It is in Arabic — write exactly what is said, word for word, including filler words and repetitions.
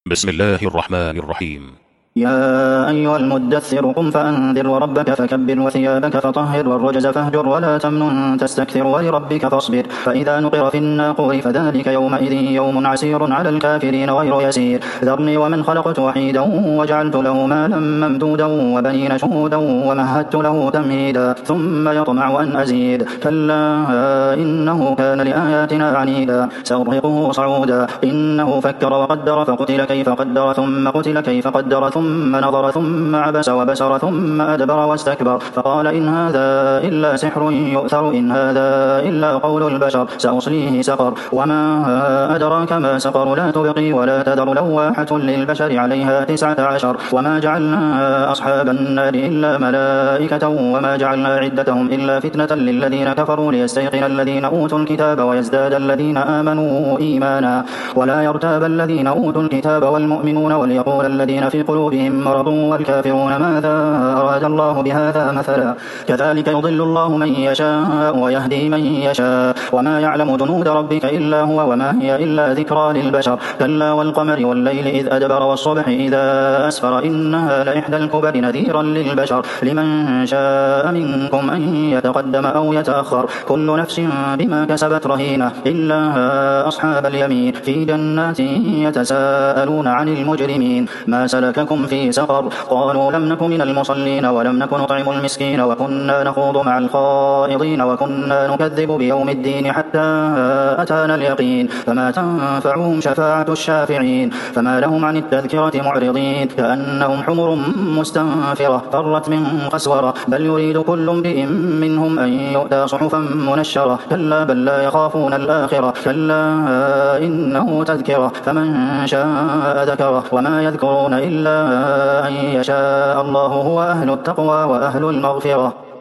بسم الله الرحمن الرحيم. يا أيها المدثر قم فأنذر وربك فكبر وثيابك فطهر والرجز فاهجر ولا تمنن تستكثر ولربك فاصبر فإذا نقر في الناقور فذلك يومئذ يوم عسير على الكافرين غير يسير ذرني ومن خلقت وحيدا وجعلت له مالا ممدودا وبنين شهودا ومهدت له تمهيدا ثم يطمع أن أزيد كلا إنه كان لآياتنا عنيدا سأرهقه صعودا إنه فكر وقدر فقتل كيف قدر ثم قتل كيف قدر ثم ثم نظر ثم عبس وبسر ثم أدبر واستكبر فقال إن هذا إلا سحر يؤثر إن هذا إلا قول البشر سأصليه سقر وما أدراك ما سقر لا تبقي ولا تذر لواحة للبشر عليها تسعة عشر وما جعلنا أصحاب النار إلا ملائكة وما جعلنا عدتهم إلا فتنة للذين كفروا ليستيقن الذين أوتوا الكتاب ويزداد الذين آمنوا إيمانا ولا يرتاب الذين أوتوا الكتاب والمؤمنون وليقول الذين في قلوبهم مرض والكافرون ماذا أراد الله بهذا مثلا كذلك يضل الله من يشاء ويهدي من يشاء وما يعلم جنود ربك إلا هو وما هي إلا ذكرى للبشر كلا والقمر والليل إذ أدبر والصبح إذا أسفر إنها لإحدى الكبر نذيرا للبشر لمن شاء منكم أن يتقدم أو يتأخر كل نفس بما كسبت رهينة إلا أصحاب اليمين في جنات يتساءلون عن المجرمين ما سلككم في سقر قالوا لم نك من المصلين ولم نك نطعم المسكين وكنا نخوض مع الخائضين وكنا نكذب بيوم الدين حتى أتانا اليقين فما تنفعهم شفاعة الشافعين فما لهم عن التذكرة معرضين كأنهم حمر مستنفرة فرت من قسورة بل يريد كل امرئ منهم أن يؤتى صحفا منشرة كلا بل لا يخافون الآخرة كلا إنه تذكرة فمن شاء ذكره وما يذكرون إلا أن يشاء الله هو أهل التقوى وأهل المغفرة.